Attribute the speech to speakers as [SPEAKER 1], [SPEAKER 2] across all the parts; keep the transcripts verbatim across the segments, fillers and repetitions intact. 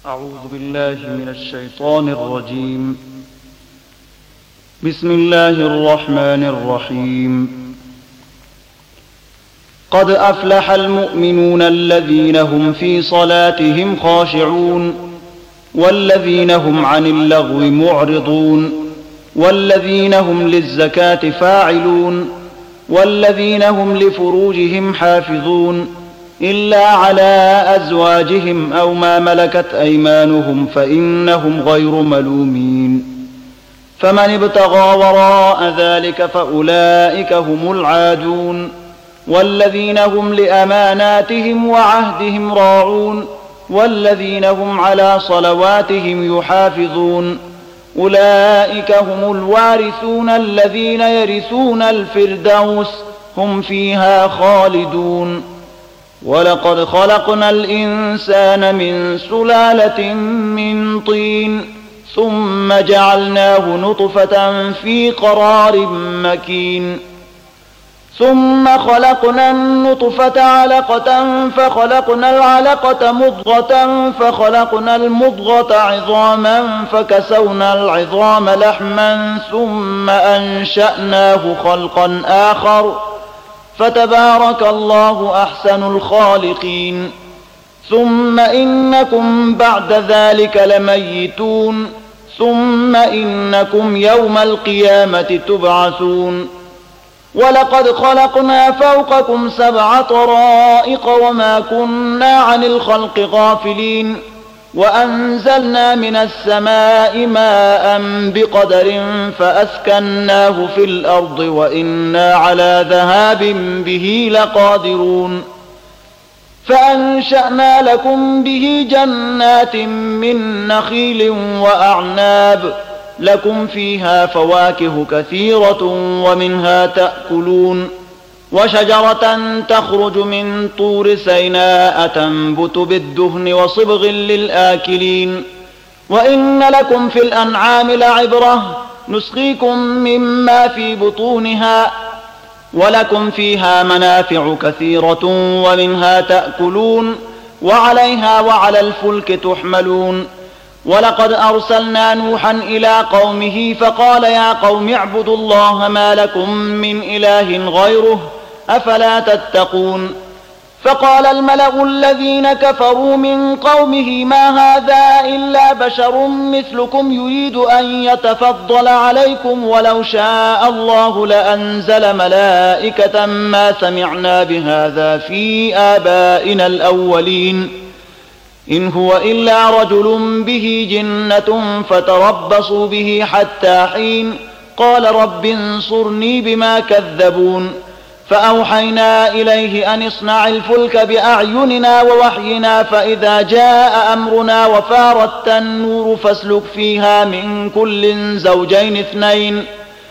[SPEAKER 1] أعوذ بالله من الشيطان الرجيم. بسم الله الرحمن الرحيم. قد أفلح المؤمنون الذين هم في صلاتهم خاشعون والذين هم عن اللغو معرضون والذين هم للزكاة فاعلون والذين هم لفروجهم حافظون إلا على أزواجهم أو ما ملكت أيمانهم فإنهم غير ملومين. فمن ابتغى وراء ذلك فأولئك هم العادون والذين هم لأماناتهم وعهدهم راعون والذين هم على صلواتهم يحافظون. أولئك هم الوارثون الذين يرثون الفردوس هم فيها خالدون. ولقد خلقنا الإنسان من سلالة من طين ثم جعلناه نطفة في قرار مكين ثم خلقنا النطفة علقة فخلقنا العلقة مضغة فخلقنا المضغة عظاما فكسونا العظام لحما ثم أنشأناه خلقا آخر فتبارك الله أحسن الخالقين. ثم إنكم بعد ذلك لميتون ثم إنكم يوم القيامة تبعثون. ولقد خلقنا فوقكم سبع طرائق وما كنا عن الخلق غافلين وأنزلنا من السماء ماء بقدر فأسكناه في الأرض وإنا على ذهاب به لقادرون. فأنشأنا لكم به جنات من نخيل وأعناب لكم فيها فواكه كثيرة ومنها تأكلون. وشجرة تخرج من طور سيناء تنبت بالدهن وصبغ للآكلين. وإن لكم في الأنعام لعبرة نسقيكم مما في بطونها ولكم فيها منافع كثيرة ومنها تأكلون وعليها وعلى الفلك تحملون. ولقد أرسلنا نوحا إلى قومه فقال يا قوم اعبدوا الله ما لكم من إله غيره أفلا تتقون. فقال الملأ الذين كفروا من قومه ما هذا إلا بشر مثلكم يريد أن يتفضل عليكم ولو شاء الله لأنزل ملائكة ما سمعنا بهذا في آبائنا الأولين إن هو إلا رجل به جنة فتربصوا به حتى حين. قال رب انصرني بما كذبون. فأوحينا إليه أن اصنع الفلك بأعيننا ووحينا فإذا جاء أمرنا وفارت النور فاسلك فيها من كل زوجين اثنين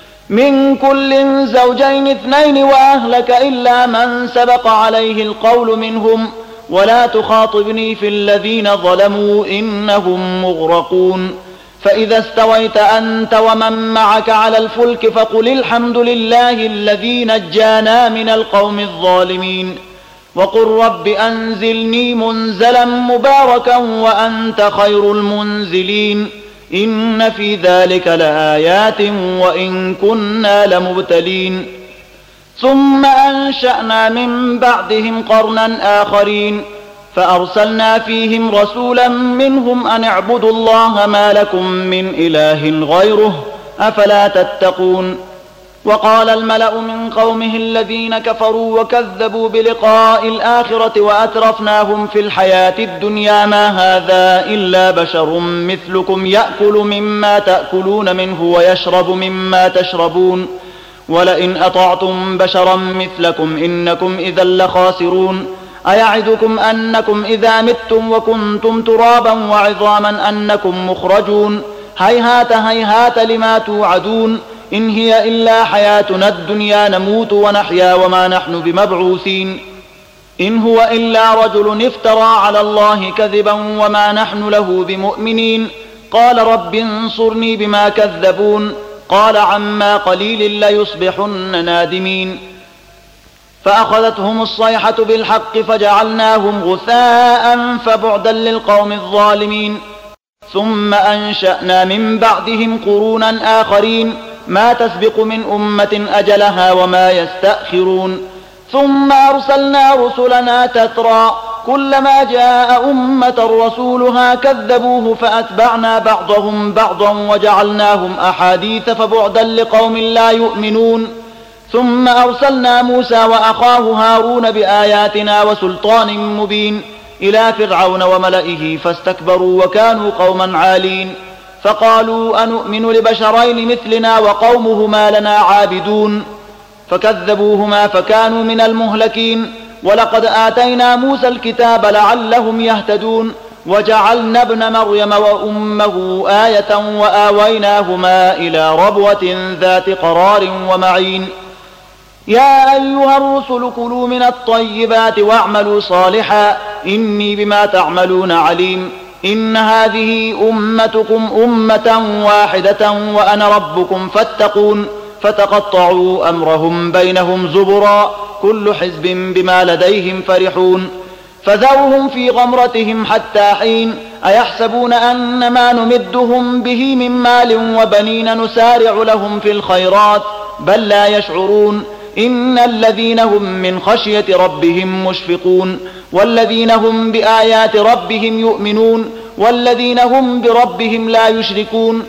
[SPEAKER 1] من كل زوجين اثنين وأهلك إلا من سبق عليه القول منهم ولا تخاطبني في الذين ظلموا إنهم مغرقون. فإذا استويت أنت ومن معك على الفلك فقل الحمد لله الذي نجانا من القوم الظالمين وقل رب أنزلني منزلا مباركا وأنت خير المنزلين. إن في ذلك لآيات وإن كنا لمبتلين. ثم أنشأنا من بعدهم قرنا آخرين فأرسلنا فيهم رسولا منهم أن اعبدوا الله ما لكم من إله غيره أفلا تتقون. وقال الملأ من قومه الذين كفروا وكذبوا بلقاء الآخرة وأترفناهم في الحياة الدنيا ما هذا إلا بشر مثلكم يأكل مما تأكلون منه ويشرب مما تشربون ولئن أطعتم بشرا مثلكم إنكم إذا لخاسرون. أيعدكم أنكم إذا متم وكنتم ترابا وعظاما أنكم مخرجون هيهات هيهات لما توعدون. إن هي إلا حياتنا الدنيا نموت ونحيا وما نحن بمبعوثين. إن هو إلا رجل افترى على الله كذبا وما نحن له بمؤمنين. قال رب انصرني بما كذبون. قال عما قليل ليصبحن نادمين. فأخذتهم الصيحة بالحق فجعلناهم غثاء فبعدا للقوم الظالمين. ثم أنشأنا من بعدهم قرونا آخرين ما تسبق من أمة أجلها وما يستأخرون. ثم أرسلنا رسلنا تترى كلما جاء أمة رسولها كذبوه فأتبعنا بعضهم بعضا وجعلناهم أحاديث فبعدا لقوم لا يؤمنون. ثم أرسلنا موسى وأخاه هارون بآياتنا وسلطان مبين إلى فرعون وملئه فاستكبروا وكانوا قوما عالين. فقالوا أنؤمن لبشرين مثلنا وقومهما لنا عابدون فكذبوهما فكانوا من المهلكين. ولقد آتينا موسى الكتاب لعلهم يهتدون وجعلنا ابن مريم وأمه آية وآويناهما إلى ربوة ذات قرار ومعين. يا أيها الرسل كلوا من الطيبات واعملوا صالحا إني بما تعملون عليم. إن هذه أمتكم أمة واحدة وأنا ربكم فاتقون. فتقطعوا أمرهم بينهم زبرا كل حزب بما لديهم فرحون. فذرهم في غمرتهم حتى حين أيحسبون أن ما نمدهم به من مال وبنين نسارع لهم في الخيرات بل لا يشعرون. إن الذين هم من خشية ربهم مشفقون والذين هم بآيات ربهم يؤمنون والذين هم بربهم لا يشركون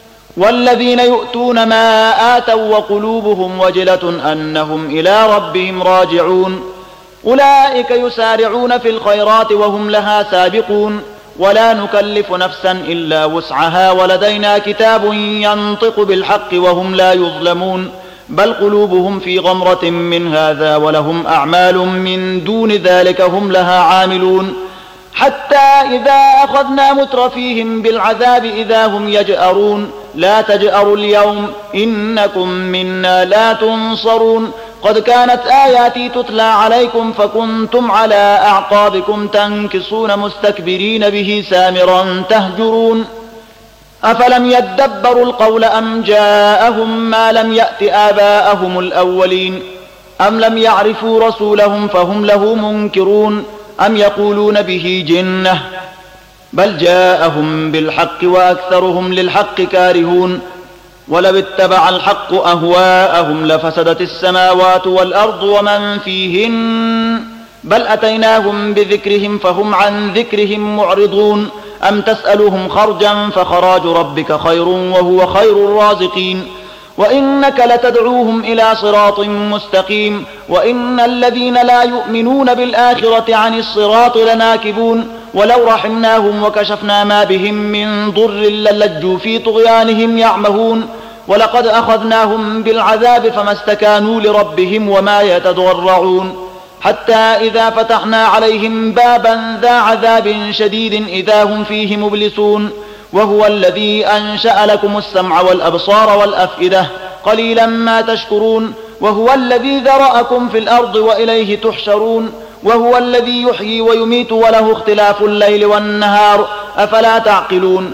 [SPEAKER 1] والذين يؤتون ما آتوا وقلوبهم وجلة أنهم إلى ربهم راجعون. أولئك يسارعون في الخيرات وهم لها سابقون. ولا نكلف نفسا إلا وسعها ولدينا كتاب ينطق بالحق وهم لا يظلمون. بل قلوبهم في غمرة من هذا ولهم أعمال من دون ذلك هم لها عاملون. حتى إذا أخذنا مترفيهم بالعذاب إذا هم يجأرون. لا تجأروا اليوم إنكم منا لا تنصرون. قد كانت آياتي تتلى عليكم فكنتم على أعقابكم تنكصون مستكبرين به سامرا تهجرون. أفلم يدبروا القول أم جاءهم ما لم يأت آباءهم الأولين أم لم يعرفوا رسولهم فهم له منكرون أم يقولون به جنة بل جاءهم بالحق وأكثرهم للحق كارهون. ولو اتبع الحق أهواءهم لفسدت السماوات والأرض ومن فيهن بل أتيناهم بذكرهم فهم عن ذكرهم معرضون. أم تسألهم خرجا فخراج ربك خير وهو خير الرازقين. وإنك لتدعوهم إلى صراط مستقيم. وإن الذين لا يؤمنون بالآخرة عن الصراط لناكبون. ولو رحمناهم وكشفنا ما بهم من ضر للجوا في طغيانهم يعمهون. ولقد أخذناهم بالعذاب فما استكانوا لربهم وما يتضرعون. حتى إذا فتحنا عليهم بابا ذا عذاب شديد إذا هم فيه مبلسون. وهو الذي أنشأ لكم السمع والأبصار والأفئدة قليلا ما تشكرون. وهو الذي ذرأكم في الأرض وإليه تحشرون. وهو الذي يحيي ويميت وله اختلاف الليل والنهار أفلا تعقلون.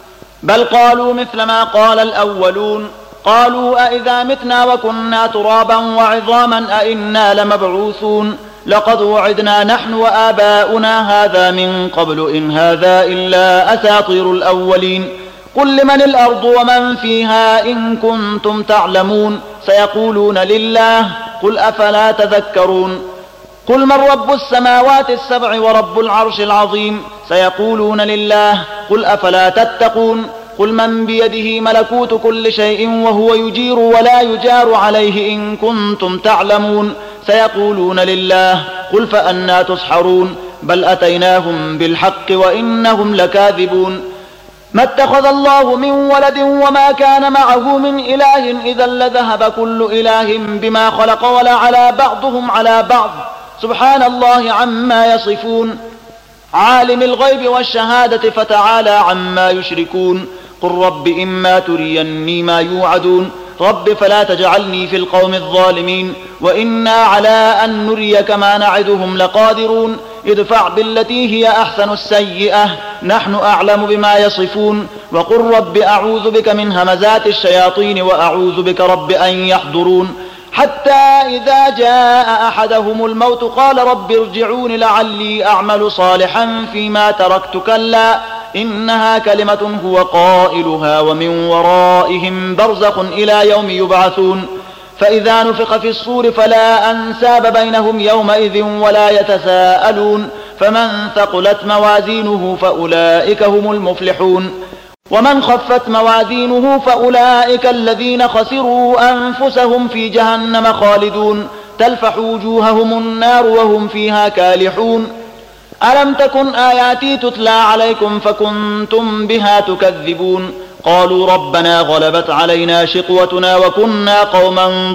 [SPEAKER 1] بل قالوا مثل ما قال الأولون قالوا أئذا متنا وكنا ترابا وعظاما أئنا لمبعوثون لقد وعدنا نحن وآباؤنا هذا من قبل إن هذا إلا أساطير الأولين. قل لمن الأرض ومن فيها إن كنتم تعلمون سيقولون لله قل أفلا تذكرون. قل من رب السماوات السبع ورب العرش العظيم سيقولون لله قل أفلا تتقون. قل من بيده ملكوت كل شيء وهو يجير ولا يجار عليه إن كنتم تعلمون سيقولون لله قل فأنا تسحرون. بل أتيناهم بالحق وإنهم لكاذبون. ما اتخذ الله من ولد وما كان معه من إله إذا لذهب كل إله بما خلق ولا على بعضهم على بعض سبحان الله عما يصفون. عالم الغيب والشهادة فتعالى عما يشركون. قل رب إما تريني ما يوعدون رب فلا تجعلني في القوم الظالمين وإنا على أن نريك ما نعدهم لقادرون. ادفع بالتي هي أحسن السيئة نحن أعلم بما يصفون. وقل رب أعوذ بك من همزات الشياطين وأعوذ بك رب أن يحضرون. حتى إذا جاء أحدهم الموت قال رب ارجعون لعلي أعمل صالحا فيما تركت كلا إنها كلمة هو قائلها ومن ورائهم برزخ إلى يوم يبعثون فإذا نفخ في الصور فلا أنساب بينهم يومئذ ولا يتساءلون فمن ثقلت موازينه فأولئك هم المفلحون ومن خفت موازينه فأولئك الذين خسروا أنفسهم في جهنم خالدون تلفح وجوههم النار وهم فيها كالحون ألم تكن آياتي تتلى عليكم فكنتم بها تكذبون قالوا ربنا غلبت علينا شقوتنا وكنا قوما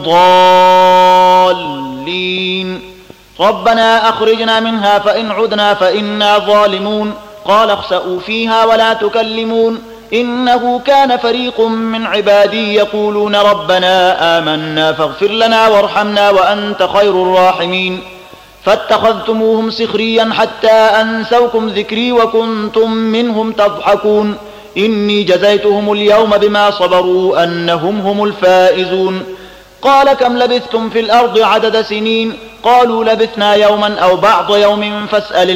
[SPEAKER 1] ضالين ربنا أخرجنا منها فإن عدنا فإنا ظالمون قال اخسئوا فيها ولا تكلمون إنه كان فريق من عبادي يقولون ربنا آمنا فاغفر لنا وارحمنا وأنت خير الراحمين فاتخذتموهم سخريا حتى أنسوكم ذكري وكنتم منهم تضحكون إني جزيتهم اليوم بما صبروا أنهم هم الفائزون قال كم لبثتم في الأرض عدد سنين قالوا لبثنا يوما أو بعض يوم فاسأل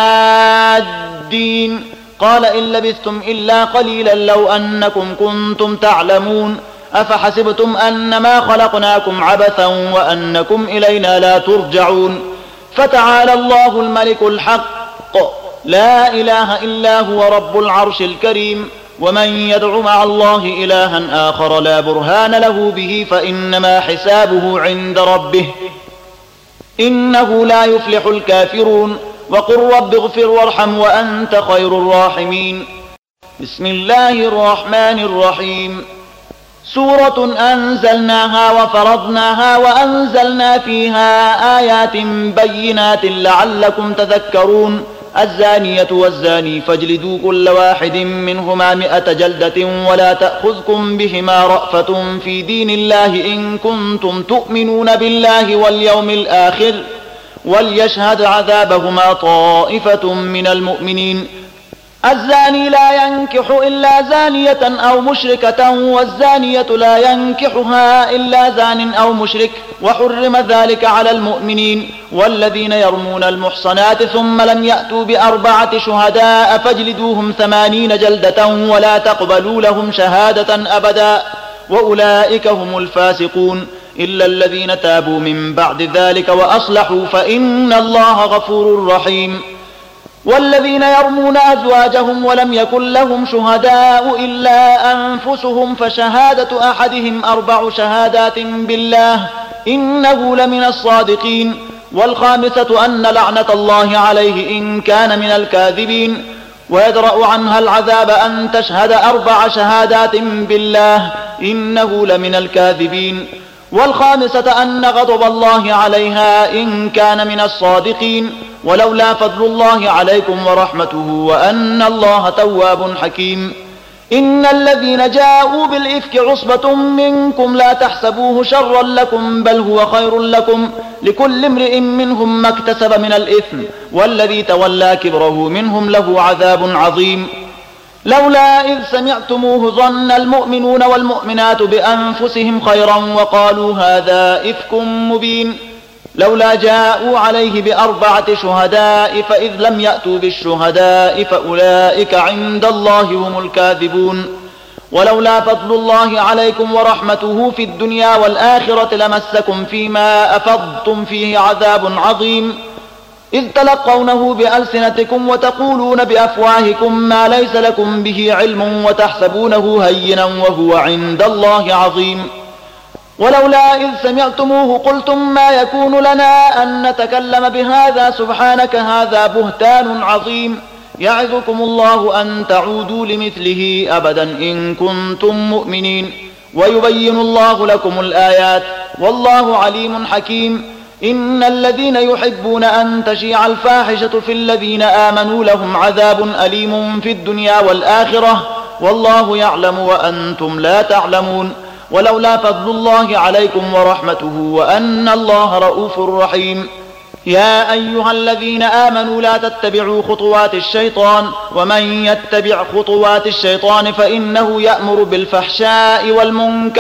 [SPEAKER 1] العادين قال إن لبثتم إلا قليلا لو أنكم كنتم تعلمون أفحسبتم أنما خلقناكم عبثا وأنكم إلينا لا ترجعون فتعالى الله الملك الحق لا إله إلا هو رب العرش الكريم ومن يدع مع الله إلها آخر لا برهان له به فإنما حسابه عند ربه إنه لا يفلح الكافرون وقل رب اغفر وارحم وأنت خير الراحمين بسم الله الرحمن الرحيم سورة أنزلناها وفرضناها وأنزلنا فيها آيات بينات لعلكم تذكرون الزانية والزاني فاجلدوا كل واحد منهما مئة جلدة ولا تأخذكم بهما رأفة في دين الله إن كنتم تؤمنون بالله واليوم الآخر وليشهد عذابهما طائفة من المؤمنين الزاني لا ينكح إلا زانية أو مشركة والزانية لا ينكحها إلا زان أو مشرك وحرم ذلك على المؤمنين والذين يرمون المحصنات ثم لم يأتوا بأربعة شهداء فاجلدوهم ثمانين جلدة ولا تقبلوا لهم شهادة أبدا وأولئك هم الفاسقون إلا الذين تابوا من بعد ذلك وأصلحوا فإن الله غفور رحيم والذين يرمون أزواجهم ولم يكن لهم شهداء إلا أنفسهم فشهادة أحدهم أربع شهادات بالله إنه لمن الصادقين والخامسة أن لعنة الله عليه إن كان من الكاذبين ويدرأ عنها العذاب أن تشهد أربع شهادات بالله إنه لمن الكاذبين والخامسة أن غضب الله عليها إن كان من الصادقين ولولا فضل الله عليكم ورحمته وأن الله تواب حكيم إن الذين جاءوا بالإفك عصبة منكم لا تحسبوه شرا لكم بل هو خير لكم لكل امرئ منهم ما اكتسب من الإثم والذي تولى كبره منهم له عذاب عظيم لولا إذ سمعتموه ظن المؤمنون والمؤمنات بأنفسهم خيرا وقالوا هذا إفك مبين لولا جاءوا عليه بأربعة شهداء فإذ لم يأتوا بالشهداء فأولئك عند الله هم الكاذبون ولولا فضل الله عليكم ورحمته في الدنيا والآخرة لمسكم فيما أفضتم فيه عذاب عظيم إذ تلقونه بألسنتكم وتقولون بأفواهكم ما ليس لكم به علم وتحسبونه هينا وهو عند الله عظيم ولولا إذ سمعتموه قلتم ما يكون لنا أن نتكلم بهذا سبحانك هذا بهتان عظيم يعظكم الله أن تعودوا لمثله أبدا إن كنتم مؤمنين ويبين الله لكم الآيات والله عليم حكيم إن الذين يحبون أن تشيع الفاحشة في الذين آمنوا لهم عذاب أليم في الدنيا والآخرة والله يعلم وأنتم لا تعلمون ولولا فضل الله عليكم ورحمته وأن الله رؤوف رحيم يا أيها الذين آمنوا لا تتبعوا خطوات الشيطان ومن يتبع خطوات الشيطان فإنه يأمر بالفحشاء والمنكر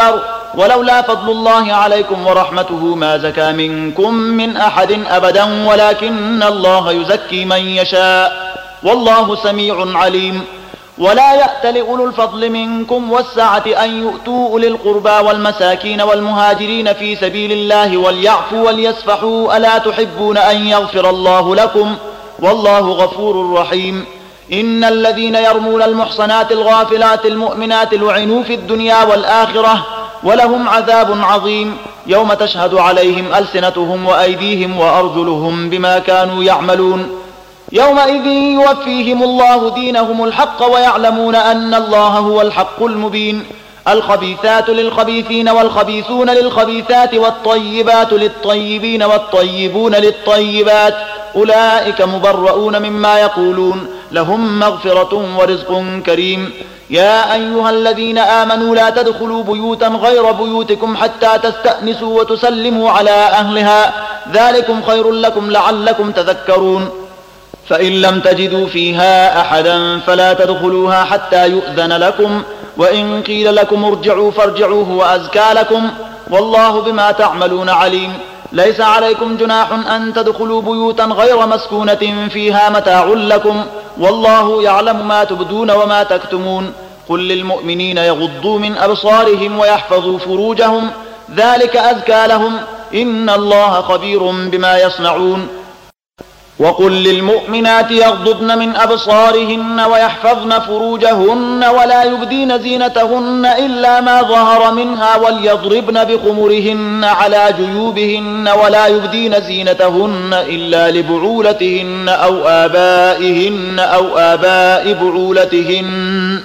[SPEAKER 1] ولولا فضل الله عليكم ورحمته ما زكى منكم من أحد أبدا ولكن الله يزكي من يشاء والله سميع عليم. ولا يأتل أولو الفضل منكم والسعة أن يؤتوا أولي القربى والمساكين والمهاجرين في سبيل الله وليعفوا وليصفحوا ألا تحبون أن يغفر الله لكم والله غفور رحيم. إن الذين يرمون المحصنات الغافلات المؤمنات لعنوا في الدنيا والآخرة ولهم عذاب عظيم يوم تشهد عليهم ألسنتهم وأيديهم وأرجلهم بما كانوا يعملون يومئذ يوفيهم الله دينهم الحق ويعلمون أن الله هو الحق المبين. الخبيثات للخبيثين والخبيثون للخبيثات والطيبات للطيبين والطيبون للطيبات أولئك مبرؤون مما يقولون لهم مغفرة ورزق كريم. يا أيها الذين آمنوا لا تدخلوا بيوتا غير بيوتكم حتى تستأنسوا وتسلموا على أهلها ذلكم خير لكم لعلكم تذكرون. فإن لم تجدوا فيها أحدا فلا تدخلوها حتى يؤذن لكم وإن قيل لكم ارجعوا فارجعوا هو أزكى لكم والله بما تعملون عليم. ليس عليكم جناح أن تدخلوا بيوتا غير مسكونة فيها متاع لكم والله يعلم ما تبدون وما تكتمون. قل للمؤمنين يغضوا من أبصارهم ويحفظوا فروجهم ذلك أزكى لهم إن الله خبير بما يصنعون. وقل للمؤمنات يغضضن من أبصارهن ويحفظن فروجهن ولا يبدين زينتهن إلا ما ظهر منها وليضربن بخمرهن على جيوبهن ولا يبدين زينتهن إلا لبعولتهن أو آبائهن أو آباء بعولتهن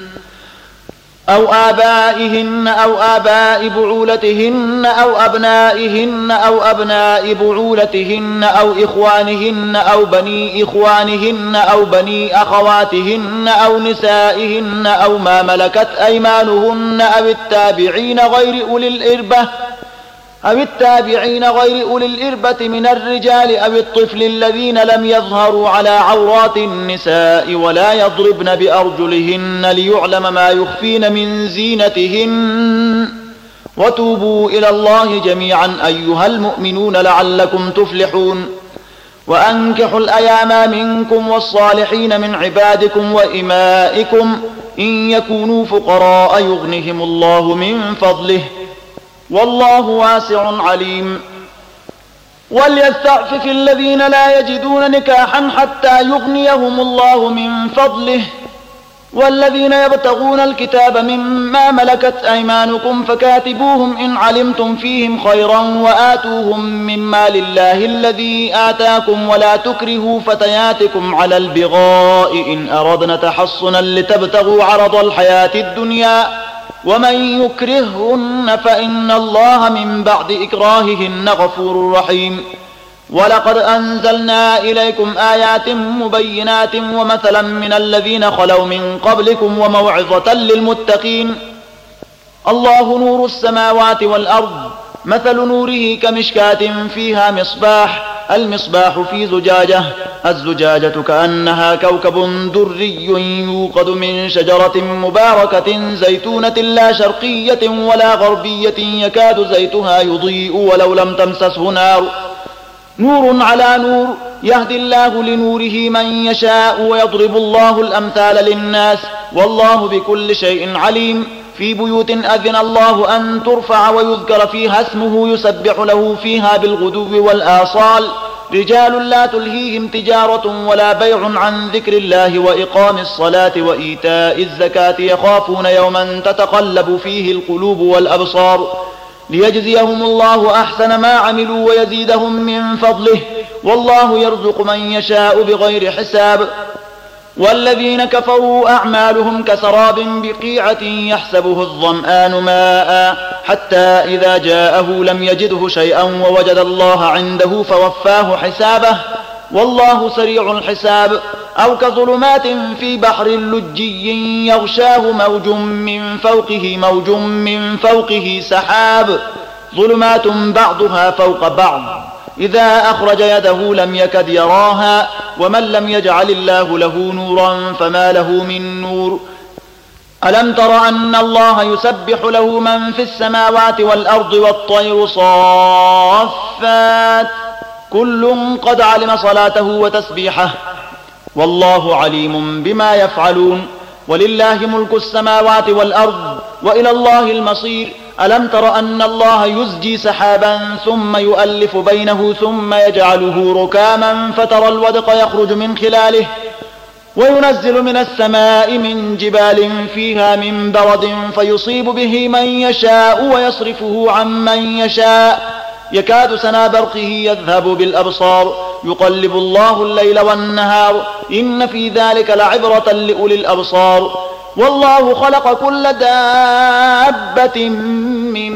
[SPEAKER 1] أو آبائهن أو آباء بعولتهن أو أبنائهن أو أبناء بعولتهن أو إخوانهن أو بني إخوانهن أو بني أخواتهن أو نسائهن أو ما ملكت أيمانهن أو التابعين غير أولي الإربة أو التابعين غير أولي الإربة من الرجال أو الطفل الذين لم يظهروا على عورات النساء ولا يضربن بأرجلهن ليعلم ما يخفين من زينتهن وتوبوا إلى الله جميعا أيها المؤمنون لعلكم تفلحون. وأنكحوا الأيام منكم والصالحين من عبادكم وإمائكم إن يكونوا فقراء يغنهم الله من فضله والله واسع عليم. وليستعفف الذين لا يجدون نكاحا حتى يغنيهم الله من فضله والذين يبتغون الكتاب مما ملكت أيمانكم فكاتبوهم إن علمتم فيهم خيرا وآتوهم مما لله الذي آتاكم ولا تكرهوا فتياتكم على البغاء إن أردنا تحصنا لتبتغوا عرض الحياة الدنيا ومن يكرههن فإن الله من بعد إكراههن غفور رحيم. ولقد أنزلنا إليكم آيات مبينات ومثلا من الذين خلوا من قبلكم وموعظة للمتقين. الله نور السماوات والأرض مثل نوره كمشكاة فيها مصباح المصباح في زجاجة الزجاجة كأنها كوكب دري يوقد من شجرة مباركة زيتونة لا شرقية ولا غربية يكاد زيتها يضيء ولو لم تمسسه نار نور على نور يهدي الله لنوره من يشاء ويضرب الله الأمثال للناس والله بكل شيء عليم. في بيوت أذن الله أن ترفع ويذكر فيها اسمه يسبح له فيها بالغدو والآصال رجال لا تلهيهم تجارة ولا بيع عن ذكر الله وإقام الصلاة وإيتاء الزكاة يخافون يوما تتقلب فيه القلوب والأبصار ليجزيهم الله أحسن ما عملوا ويزيدهم من فضله والله يرزق من يشاء بغير حساب. والذين كفروا أعمالهم كسراب بقيعة يحسبه الظمآن ماء حتى إذا جاءه لم يجده شيئا ووجد الله عنده فوفاه حسابه والله سريع الحساب. أو كظلمات في بحر لجي يغشاه موج من فوقه موج من فوقه سحاب ظلمات بعضها فوق بعض إذا أخرج يده لم يكد يراها ومن لم يجعل الله له نورا فما له من نور. ألم تر أن الله يسبح له من في السماوات والأرض والطير صافات كل قد علم صلاته وتسبيحه والله عليم بما يفعلون ولله ملك السماوات والأرض وإلى الله المصير ألم تر أن الله يزجي سحابا ثم يؤلف بينه ثم يجعله ركاما فترى الودق يخرج من خلاله وينزل من السماء من جبال فيها من برد فيصيب به من يشاء ويصرفه عن من يشاء يكاد سنا برقه يذهب بالأبصار يقلب الله الليل والنهار إن في ذلك لعبرة لأولي الأبصار والله خلق كل دابة من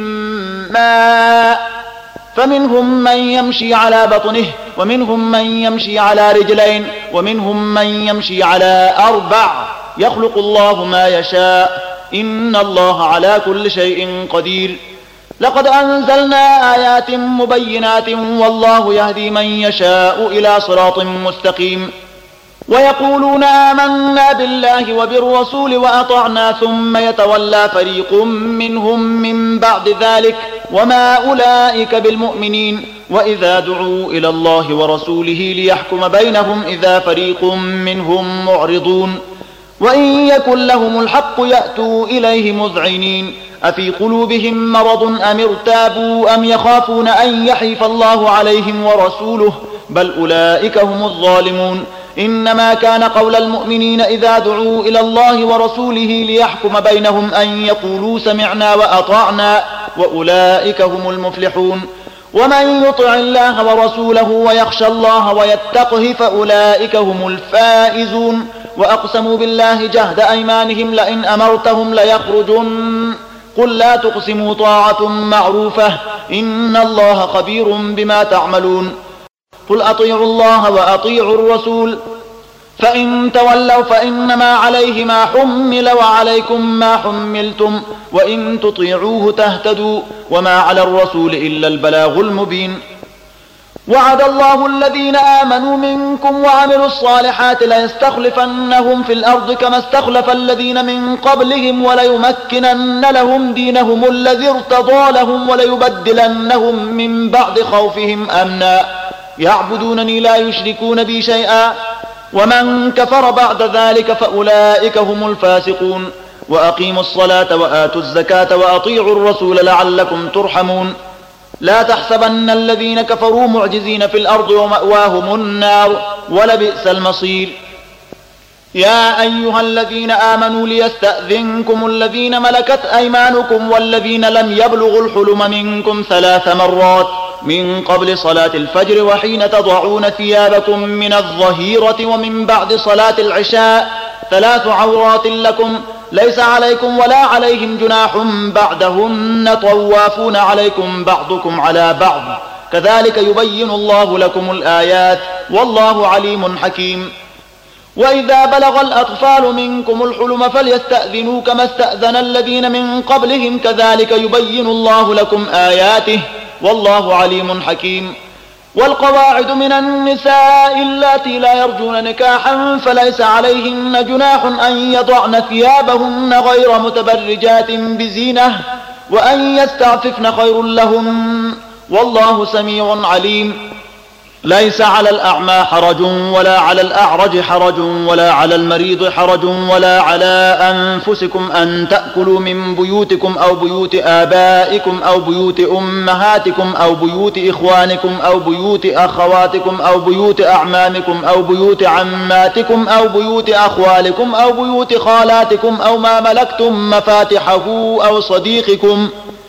[SPEAKER 1] ماء فمنهم من يمشي على بطنه ومنهم من يمشي على رجلين ومنهم من يمشي على أربع يخلق الله ما يشاء إن الله على كل شيء قدير لقد أنزلنا آيات مبينات والله يهدي من يشاء إلى صراط مستقيم ويقولون آمنا بالله وبالرسول وأطعنا ثم يتولى فريق منهم من بعد ذلك وما أولئك بالمؤمنين وإذا دعوا إلى الله ورسوله ليحكم بينهم إذا فريق منهم معرضون وإن يكن لهم الحق يأتوا إليه مذعنين أفي قلوبهم مرض أم ارتابوا أم يخافون أن يحيف الله عليهم ورسوله بل أولئك هم الظالمون إنما كان قول المؤمنين إذا دعوا إلى الله ورسوله ليحكم بينهم أن يقولوا سمعنا وأطعنا وأولئك هم المفلحون ومن يطع الله ورسوله ويخشى الله ويتقه فأولئك هم الفائزون وأقسموا بالله جهد أيمانهم لئن أمرتهم ليخرجن قل لا تقسموا طاعة معروفة إن الله خبير بما تعملون قل أطيعوا الله وأطيعوا الرسول فإن تولوا فإنما عليه ما حمل وعليكم ما حملتم وإن تطيعوه تهتدوا وما على الرسول إلا البلاغ المبين وعد الله الذين آمنوا منكم وعملوا الصالحات ليستخلفنهم في الأرض كما استخلف الذين من قبلهم وليمكنن لهم دينهم الذي ارتضى لهم وليبدلنهم من بعد خوفهم أمنا يعبدونني لا يشركون بي شيئا ومن كفر بعد ذلك فأولئك هم الفاسقون وأقيموا الصلاة وآتوا الزكاة وأطيعوا الرسول لعلكم ترحمون لا تحسبن الذين كفروا معجزين في الأرض ومأواهم النار ولبئس المصير يا أيها الذين آمنوا ليستأذنكم الذين ملكت أيمانكم والذين لم يبلغوا الحلم منكم ثلاث مرات من قبل صلاة الفجر وحين تضعون ثيابكم من الظهيرة ومن بعد صلاة العشاء ثلاث عورات لكم ليس عليكم ولا عليهم جناح بعدهن طوافون عليكم بعضكم على بعض كذلك يبين الله لكم الآيات والله عليم حكيم وإذا بلغ الأطفال منكم الحلم فليستأذنوا كما استأذن الذين من قبلهم كذلك يبين الله لكم آياته والله عليم حكيم والقواعد من النساء اللاتي لا يرجون نكاحا فليس عليهن جناح أن يضعن ثيابهن غير متبرجات بزينة وأن يستعففن خير لهن والله سميع عليم ليس على الأعمى حرج ولا على الأعرج حرج ولا على المريض حرج ولا على أنفسكم أن تأكلوا من بيوتكم أو بيوت آبائكم أو بيوت أمهاتكم أو بيوت إخوانكم أو بيوت أخواتكم أو بيوت أعمامكم أو بيوت عماتكم أو بيوت أخوالكم أو بيوت خالاتكم أو ما ملكتم مفاتحه أو صديقكم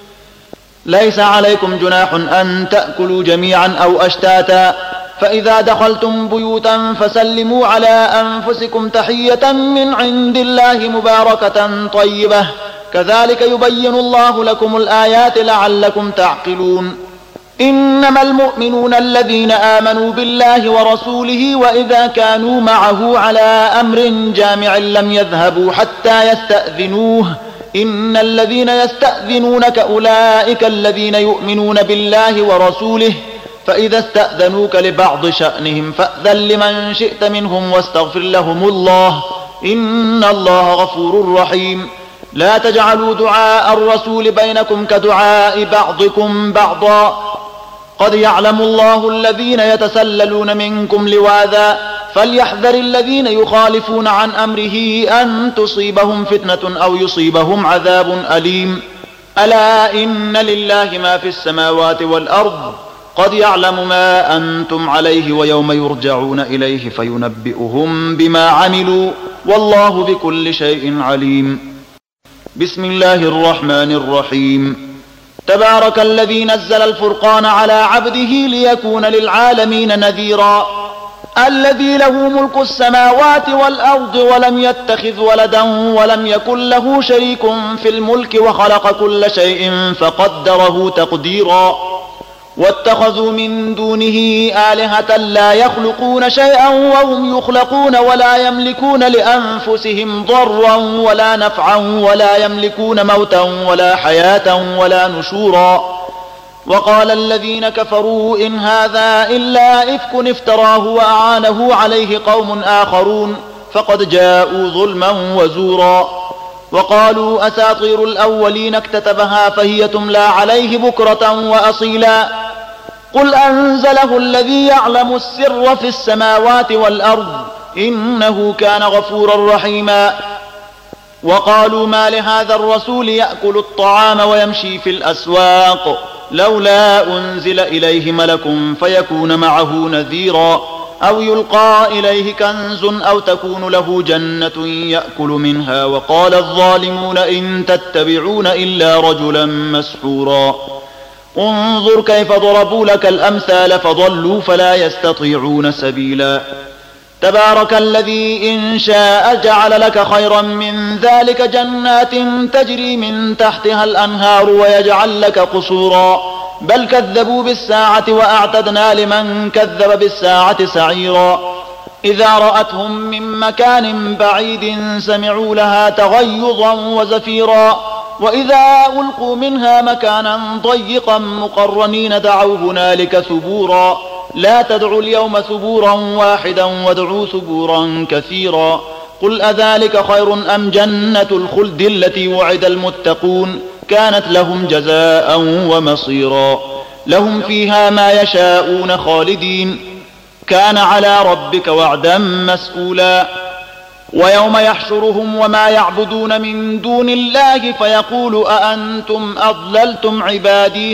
[SPEAKER 1] ليس عليكم جناح أن تأكلوا جميعا أو أشتاتا فإذا دخلتم بيوتا فسلموا على أنفسكم تحية من عند الله مباركة طيبة كذلك يبين الله لكم الآيات لعلكم تعقلون إنما المؤمنون الذين آمنوا بالله ورسوله وإذا كانوا معه على أمر جامع لم يذهبوا حتى يستأذنوه إن الذين يستأذنونك أولئك الذين يؤمنون بالله ورسوله فإذا استأذنوك لبعض شأنهم فأذن لمن شئت منهم واستغفر لهم الله إن الله غفور رحيم لا تجعلوا دعاء الرسول بينكم كدعاء بعضكم بعضا قد يعلم الله الذين يتسللون منكم لواذا فليحذر الذين يخالفون عن أمره أن تصيبهم فتنة أو يصيبهم عذاب أليم ألا إن لله ما في السماوات والأرض قد يعلم ما أنتم عليه ويوم يرجعون إليه فينبئهم بما عملوا والله بكل شيء عليم. بسم الله الرحمن الرحيم. تبارك الذي نزل الفرقان على عبده ليكون للعالمين نذيرا الذي له ملك السماوات والأرض ولم يتخذ ولدا ولم يكن له شريك في الملك وخلق كل شيء فقدره تقديرا واتخذوا من دونه آلهة لا يخلقون شيئا وهم يخلقون ولا يملكون لأنفسهم ضرا ولا نفعا ولا يملكون موتا ولا حياة ولا نشورا وقال الذين كفروا إن هذا إلا إفك افتراه وأعانه عليه قوم آخرون فقد جاءوا ظلما وزورا وقالوا أساطير الأولين اكتتبها فهي تملى عليه بكرة وأصيلا قل أنزله الذي يعلم السر في السماوات والأرض إنه كان غفورا رحيما وقالوا ما لهذا الرسول يأكل الطعام ويمشي في الأسواق لولا أنزل إليه ملك فيكون معه نذيرا أو يلقى إليه كنز أو تكون له جنة يأكل منها وقال الظالمون إن تتبعون إلا رجلا مسحورا انظر كيف ضربوا لك الأمثال فضلوا فلا يستطيعون سبيلا تبارك الذي إن شاء جعل لك خيرا من ذلك جنات تجري من تحتها الأنهار ويجعل لك قصورا بل كذبوا بالساعة وأعتدنا لمن كذب بالساعة سعيرا إذا رأتهم من مكان بعيد سمعوا لها تغيظا وزفيرا وإذا ألقوا منها مكانا ضيقا مقرنين دعوا هنالك ثبورا لا تدعوا اليوم ثبورا واحدا وادعوا ثبورا كثيرا قل أذلك خير أم جنة الخلد التي وعد المتقون كانت لهم جزاء ومصيرا لهم فيها ما يشاءون خالدين كان على ربك وعدا مسئولا ويوم يحشرهم وما يعبدون من دون الله فيقول أأنتم أضللتم عبادي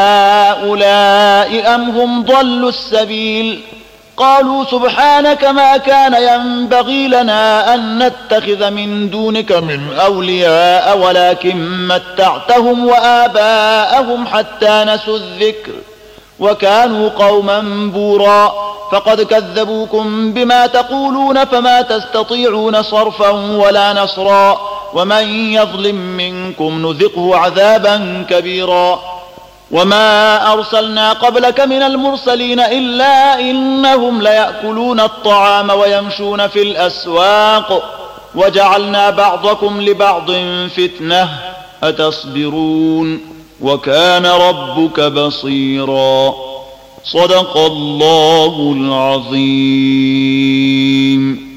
[SPEAKER 1] هؤلاء أم هم ضلوا السبيل قالوا سبحانك ما كان ينبغي لنا أن نتخذ من دونك من أولياء ولكن متعتهم وآباءهم حتى نسوا الذكر وكانوا قوما بورا فقد كذبوكم بما تقولون فما تستطيعون صرفا ولا نصرا ومن يظلم منكم نذقه عذابا كبيرا وما أرسلنا قبلك من المرسلين إلا إنهم ليأكلون الطعام ويمشون في الأسواق وجعلنا بعضكم لبعض فتنة أتصبرون وكان ربك بصيرا صدق الله العظيم.